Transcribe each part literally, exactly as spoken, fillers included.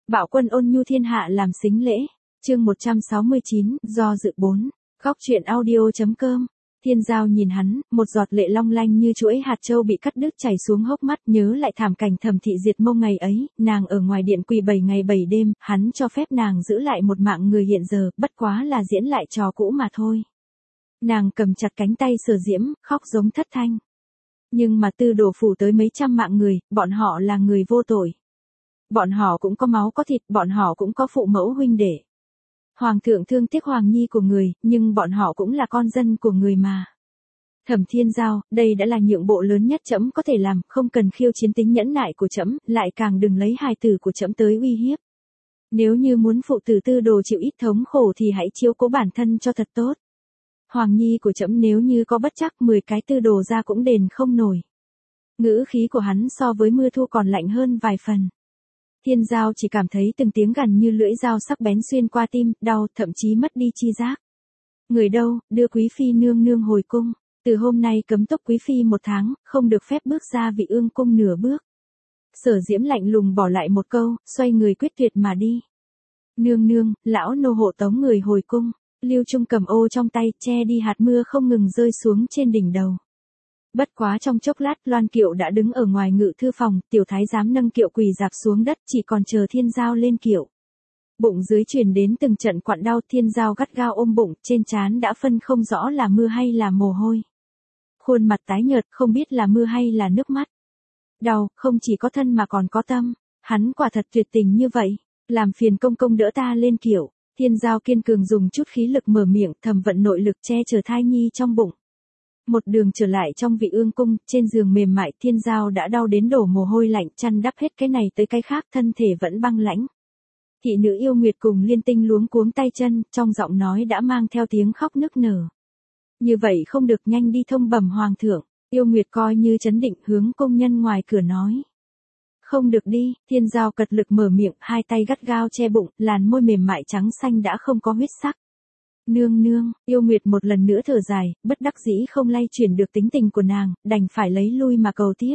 Bạo quân ôn nhu thiên hạ làm sính lễ. Chương một trăm sáu mươi chín, do dự bốn. Góc truyện audio chấm com. Thiên Giao nhìn hắn, một giọt lệ long lanh như chuỗi hạt châu bị cắt đứt chảy xuống hốc mắt, nhớ lại thảm cảnh Thẩm Thị diệt Mông ngày ấy, nàng ở ngoài điện quỳ bảy ngày bảy đêm, hắn cho phép nàng giữ lại một mạng người hiện giờ, bất quá là diễn lại trò cũ mà thôi. Nàng cầm chặt cánh tay Sở Diễm, khóc giống thất thanh. Nhưng mà Tư Đồ phủ tới mấy trăm mạng người, bọn họ là người vô tội. Bọn họ cũng có máu có thịt, bọn họ cũng có phụ mẫu huynh đệ. Hoàng thượng thương tiếc Hoàng Nhi của người, nhưng bọn họ cũng là con dân của người mà. Thẩm Thiên Giao, đây đã là nhượng bộ lớn nhất trẫm có thể làm, không cần khiêu chiến tính nhẫn nại của trẫm, lại càng đừng lấy hài tử của trẫm tới uy hiếp. Nếu như muốn phụ tử Tư Đồ chịu ít thống khổ thì hãy chiếu cố bản thân cho thật tốt. Hoàng Nhi của trẫm nếu như có bất trắc mười cái Tư Đồ ra cũng đền không nổi. Ngữ khí của hắn so với mưa thu còn lạnh hơn vài phần. Thiên Giao chỉ cảm thấy từng tiếng gằn như lưỡi dao sắc bén xuyên qua tim, đau, thậm chí mất đi chi giác. Người đâu, đưa quý phi nương nương hồi cung, từ hôm nay cấm túc quý phi một tháng, không được phép bước ra Vị Ương cung nửa bước. Sở Diễm lạnh lùng bỏ lại một câu, xoay người quyết tuyệt mà đi. Nương nương, lão nô hộ tống người hồi cung, Lưu Trung cầm ô trong tay, che đi hạt mưa không ngừng rơi xuống trên đỉnh đầu. Bất quá trong chốc lát Loan Kiệu đã đứng ở ngoài ngự thư phòng, tiểu thái giám nâng kiệu quỳ dạp xuống đất chỉ còn chờ Thiên Giao lên kiệu. Bụng dưới truyền đến từng trận quặn đau, Thiên Giao gắt gao ôm bụng, trên trán đã phân không rõ là mưa hay là mồ hôi. Khuôn mặt tái nhợt không biết là mưa hay là nước mắt. Đau, không chỉ có thân mà còn có tâm, hắn quả thật tuyệt tình như vậy, làm phiền công công đỡ ta lên kiệu. Thiên Giao kiên cường dùng chút khí lực mở miệng, thầm vận nội lực che chở thai nhi trong bụng. Một đường trở lại trong Vị Ương cung, trên giường mềm mại Thiên Giao đã đau đến đổ mồ hôi lạnh, chăn đắp hết cái này tới cái khác, thân thể vẫn băng lãnh. Thị nữ Yêu Nguyệt cùng Liên Tinh luống cuống tay chân, trong giọng nói đã mang theo tiếng khóc nức nở. Như vậy không được, nhanh đi thông bẩm hoàng thượng. Yêu Nguyệt coi như trấn định hướng công nhân ngoài cửa nói. Không được đi, Thiên Giao cật lực mở miệng, hai tay gắt gao che bụng, làn môi mềm mại trắng xanh đã không có huyết sắc. Nương nương, Yêu Nguyệt một lần nữa thở dài, bất đắc dĩ không lay chuyển được tính tình của nàng, đành phải lấy lui mà cầu tiếp.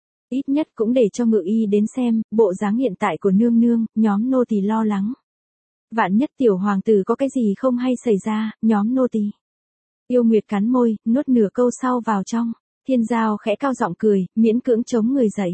Ít nhất cũng để cho ngự y đến xem, bộ dáng hiện tại của nương nương, nhóm nô tỳ lo lắng. Vạn nhất tiểu hoàng tử có cái gì không hay xảy ra, nhóm nô tỳ. Yêu Nguyệt cắn môi, nuốt nửa câu sau vào trong. Thiên Giao khẽ cao giọng cười, miễn cưỡng chống người dậy.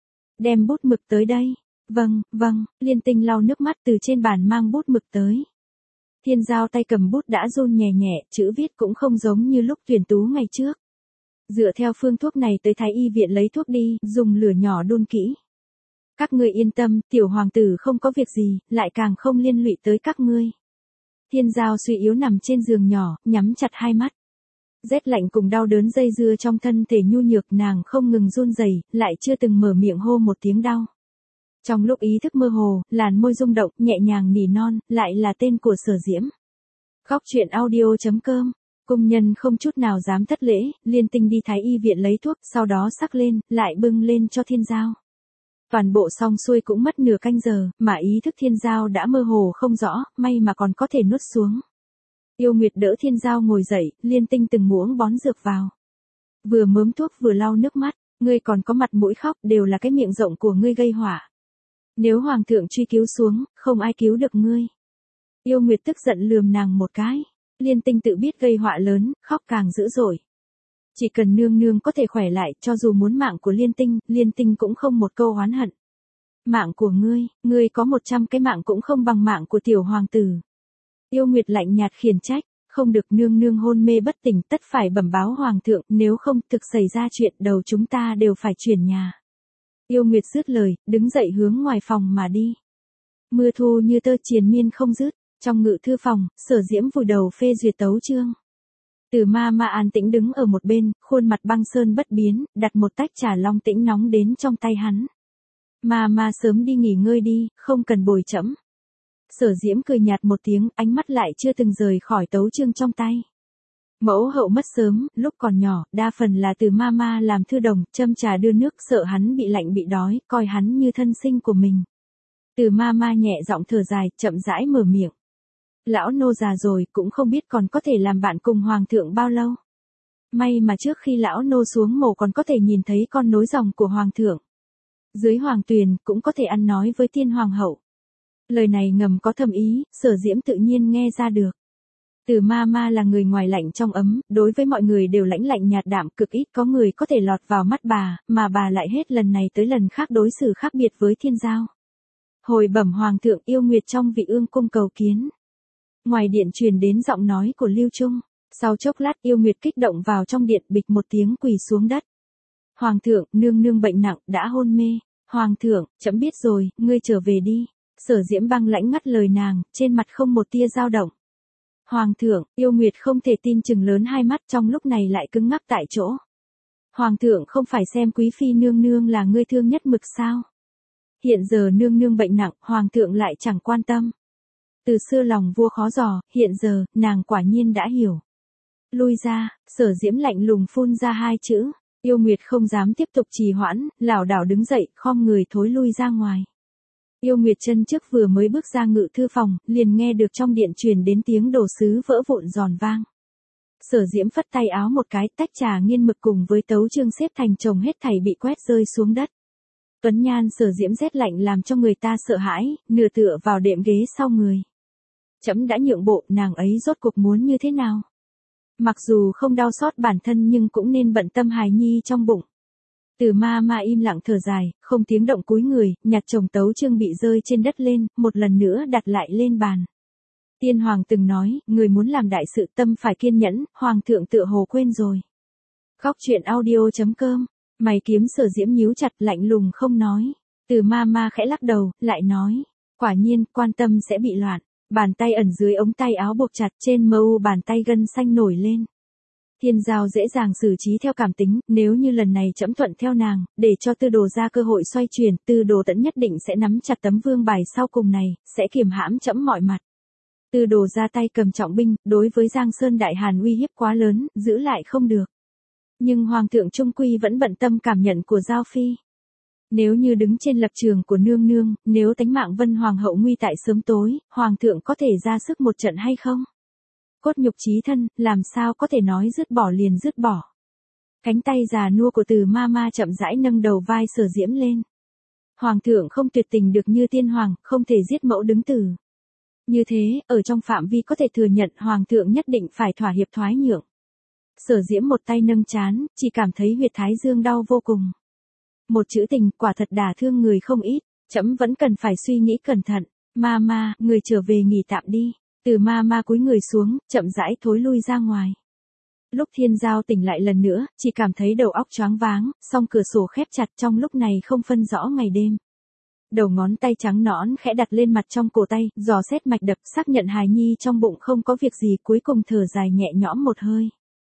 Đem bút mực tới đây. Vâng, vâng, Liên Tinh lau nước mắt từ trên bàn mang bút mực tới. Thiên Giao tay cầm bút đã run nhẹ nhẹ, chữ viết cũng không giống như lúc tuyển tú ngày trước. Dựa theo phương thuốc này tới Thái y viện lấy thuốc đi, dùng lửa nhỏ đun kỹ. Các ngươi yên tâm, tiểu hoàng tử không có việc gì, lại càng không liên lụy tới các ngươi. Thiên Giao suy yếu nằm trên giường nhỏ, nhắm chặt hai mắt. Rét lạnh cùng đau đớn dây dưa trong thân thể nhu nhược, nàng không ngừng run rẩy, lại chưa từng mở miệng hô một tiếng đau. Trong lúc ý thức mơ hồ, làn môi rung động, nhẹ nhàng nỉ non, lại là tên của Sở Diễm. Góc truyện audio chấm com. Cung nhân không chút nào dám thất lễ, Liên Tinh đi Thái y viện lấy thuốc, sau đó sắc lên, lại bưng lên cho Thiên Giao. Toàn bộ xong xuôi cũng mất nửa canh giờ, mà ý thức Thiên Giao đã mơ hồ không rõ, may mà còn có thể nuốt xuống. Yêu Nguyệt đỡ Thiên Giao ngồi dậy, Liên Tinh từng muỗng bón dược vào. Vừa mớm thuốc vừa lau nước mắt, ngươi còn có mặt mũi khóc, đều là cái miệng rộng của ngươi gây họa. Nếu hoàng thượng truy cứu xuống, không ai cứu được ngươi. Yêu Nguyệt tức giận lườm nàng một cái. Liên Tinh tự biết gây họa lớn, khóc càng dữ dội. Chỉ cần nương nương có thể khỏe lại, cho dù muốn mạng của Liên Tinh, Liên Tinh cũng không một câu oán hận. Mạng của ngươi, ngươi có một trăm cái mạng cũng không bằng mạng của tiểu hoàng tử. Yêu Nguyệt lạnh nhạt khiển trách, không được, nương nương hôn mê bất tỉnh, tất phải bẩm báo hoàng thượng, nếu không thực xảy ra chuyện đầu chúng ta đều phải chuyển nhà. Yêu Nguyệt dứt lời, đứng dậy hướng ngoài phòng mà đi. Mưa thu như tơ triền miên không dứt, trong ngự thư phòng, Sở Diễm vùi đầu phê duyệt tấu chương. Từ Ma Ma an tĩnh đứng ở một bên, khuôn mặt băng sơn bất biến, đặt một tách trà long tĩnh nóng đến trong tay hắn. Ma Ma sớm đi nghỉ ngơi đi, không cần bồi trẫm. Sở Diễm cười nhạt một tiếng, ánh mắt lại chưa từng rời khỏi tấu chương trong tay. Mẫu hậu mất sớm, lúc còn nhỏ, đa phần là từ Ma Ma làm thư đồng, châm trà đưa nước, sợ hắn bị lạnh bị đói, coi hắn như thân sinh của mình. Từ Ma Ma nhẹ giọng thở dài, chậm rãi mở miệng. Lão nô già rồi, cũng không biết còn có thể làm bạn cùng hoàng thượng bao lâu. May mà trước khi lão nô xuống mồ còn có thể nhìn thấy con nối dòng của hoàng thượng. Dưới hoàng tuyền, cũng có thể ăn nói với tiên hoàng hậu. Lời này ngầm có thâm ý, Sở Diễm tự nhiên nghe ra được. Từ ma ma là người ngoài lạnh trong ấm, đối với mọi người đều lãnh lạnh nhạt đạm, cực ít có người có thể lọt vào mắt bà, mà bà lại hết lần này tới lần khác đối xử khác biệt với Thiên Giao. Hồi bẩm hoàng thượng, yêu nguyệt trong vị ương cung cầu kiến. Ngoài điện truyền đến giọng nói của Lưu Trung. Sau chốc lát yêu nguyệt kích động vào trong điện, bịch một tiếng quỳ xuống đất. Hoàng thượng, nương nương bệnh nặng, đã hôn mê. Hoàng thượng, trẫm biết rồi, ngươi trở về đi. Sở Diễm băng lãnh ngắt lời nàng, trên mặt không một tia dao động. Hoàng thượng, yêu nguyệt không thể tin chừng lớn hai mắt, trong lúc này lại cứng ngắc tại chỗ. Hoàng thượng không phải xem quý phi nương nương là ngươi thương nhất mực sao? Hiện giờ nương nương bệnh nặng, hoàng thượng lại chẳng quan tâm. Từ xưa lòng vua khó dò, hiện giờ, nàng quả nhiên đã hiểu. Lui ra, Sở Diễm lạnh lùng phun ra hai chữ. Yêu nguyệt không dám tiếp tục trì hoãn, lảo đảo đứng dậy, khom người thối lui ra ngoài. Yêu nguyệt chân trước vừa mới bước ra ngự thư phòng, liền nghe được trong điện truyền đến tiếng đồ sứ vỡ vụn giòn vang. Sở Diễm phất tay áo một cái, tách trà nghiên mực cùng với tấu chương xếp thành chồng hết thảy bị quét rơi xuống đất. Tuấn nhan Sở Diễm rét lạnh làm cho người ta sợ hãi, nửa tựa vào đệm ghế sau người. Trẫm đã nhượng bộ, nàng ấy rốt cuộc muốn như thế nào? Mặc dù không đau xót bản thân nhưng cũng nên bận tâm hài nhi trong bụng. Từ ma ma im lặng thở dài, không tiếng động cúi người, nhặt chồng tấu chương bị rơi trên đất lên, một lần nữa đặt lại lên bàn. Tiên hoàng từng nói, người muốn làm đại sự tâm phải kiên nhẫn, hoàng thượng tựa hồ quên rồi. Khóc chuyện audio chấm com, mày kiếm Sở Diễm nhíu chặt, lạnh lùng không nói. Từ ma ma khẽ lắc đầu, lại nói, quả nhiên, quan tâm sẽ bị loạn. Bàn tay ẩn dưới ống tay áo buộc chặt, trên mờ u bàn tay gân xanh nổi lên. Thiên Giao dễ dàng xử trí theo cảm tính, nếu như lần này trẫm thuận theo nàng, để cho Tư Đồ ra cơ hội xoay chuyển, Tư Đồ Tẫn nhất định sẽ nắm chặt tấm vương bài sau cùng này, sẽ kiềm hãm trẫm mọi mặt. Tư Đồ ra tay cầm trọng binh, đối với Giang Sơn Đại Hàn uy hiếp quá lớn, giữ lại không được. Nhưng Hoàng thượng trung quy vẫn bận tâm cảm nhận của Giao Phi. Nếu như đứng trên lập trường của nương nương, nếu tánh mạng Vân Hoàng hậu nguy tại sớm tối, Hoàng thượng có thể ra sức một trận hay không? Cốt nhục chí thân, làm sao có thể nói dứt bỏ liền dứt bỏ. Cánh tay già nua của Từ ma ma chậm rãi nâng đầu vai Sở Diễm lên. Hoàng thượng không tuyệt tình được như tiên hoàng, không thể giết mẫu đứng tử. Như thế, ở trong phạm vi có thể thừa nhận Hoàng thượng nhất định phải thỏa hiệp thoái nhượng. Sở Diễm một tay nâng trán, chỉ cảm thấy huyệt thái dương đau vô cùng. Một chữ tình quả thật đả thương người không ít, trẫm vẫn cần phải suy nghĩ cẩn thận. Ma ma, người trở về nghỉ tạm đi. Từ ma ma cúi người xuống, chậm rãi thối lui ra ngoài. Lúc Thiên Giao tỉnh lại lần nữa, chỉ cảm thấy đầu óc choáng váng, song cửa sổ khép chặt, trong lúc này không phân rõ ngày đêm. Đầu ngón tay trắng nõn khẽ đặt lên mặt trong cổ tay, dò xét mạch đập, xác nhận hài nhi trong bụng không có việc gì, cuối cùng thở dài nhẹ nhõm một hơi.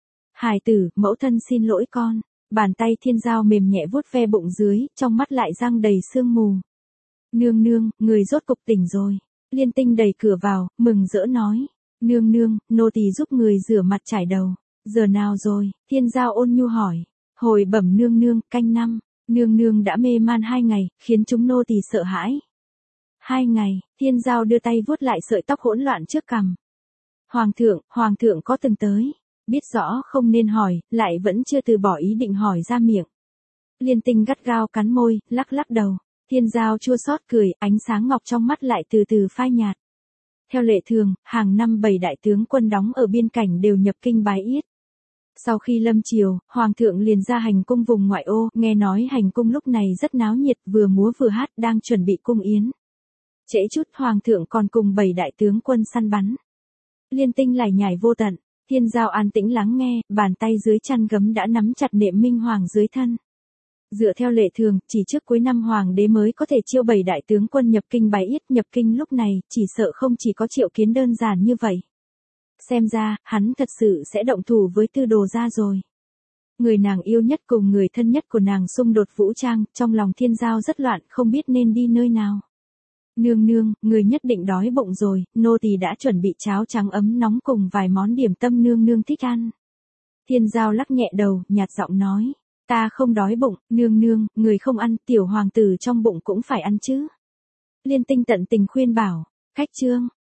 Hài tử, mẫu thân xin lỗi con. Bàn tay Thiên Giao mềm nhẹ vuốt ve bụng dưới, trong mắt lại răng đầy sương mù. Nương nương, người rốt cục tỉnh rồi. Liên Tinh đẩy cửa vào, mừng rỡ nói. Nương nương, nô tỳ giúp người rửa mặt trải đầu. Giờ nào rồi? Thiên Giao ôn nhu hỏi. Hồi bẩm nương nương, canh năm. Nương nương đã mê man hai ngày, khiến chúng nô tỳ sợ hãi. Hai ngày, Thiên Giao đưa tay vuốt lại sợi tóc hỗn loạn trước cằm. Hoàng thượng, hoàng thượng có từng tới. Biết rõ không nên hỏi, lại vẫn chưa từ bỏ ý định hỏi ra miệng. Liên Tinh gắt gao cắn môi, lắc lắc đầu. Thiên Giao chua xót cười, ánh sáng ngọc trong mắt lại từ từ phai nhạt. Theo lệ thường, hàng năm bảy đại tướng quân đóng ở biên cảnh đều nhập kinh bái yết. Sau khi lâm triều, Hoàng thượng liền ra hành cung vùng ngoại ô, nghe nói hành cung lúc này rất náo nhiệt, vừa múa vừa hát, đang chuẩn bị cung yến. Trễ chút Hoàng thượng còn cùng bảy đại tướng quân săn bắn. Liên Tinh lải nhải vô tận. Thiên Giao an tĩnh lắng nghe, bàn tay dưới chăn gấm đã nắm chặt nệm minh hoàng dưới thân. Dựa theo lệ thường, chỉ trước cuối năm hoàng đế mới có thể chiêu bảy đại tướng quân nhập kinh bái yết, nhập kinh lúc này, chỉ sợ không chỉ có triệu kiến đơn giản như vậy. Xem ra, hắn thật sự sẽ động thủ với Tư Đồ gia rồi. Người nàng yêu nhất cùng người thân nhất của nàng xung đột vũ trang, trong lòng Thiên Giao rất loạn, không biết nên đi nơi nào. Nương nương, người nhất định đói bụng rồi, nô tỳ đã chuẩn bị cháo trắng ấm nóng cùng vài món điểm tâm nương nương thích ăn. Thiên Giao lắc nhẹ đầu, nhạt giọng nói, ta không đói bụng, nương nương, người không ăn, tiểu hoàng tử trong bụng cũng phải ăn chứ. Liên Tinh tận tình khuyên bảo, cách chương,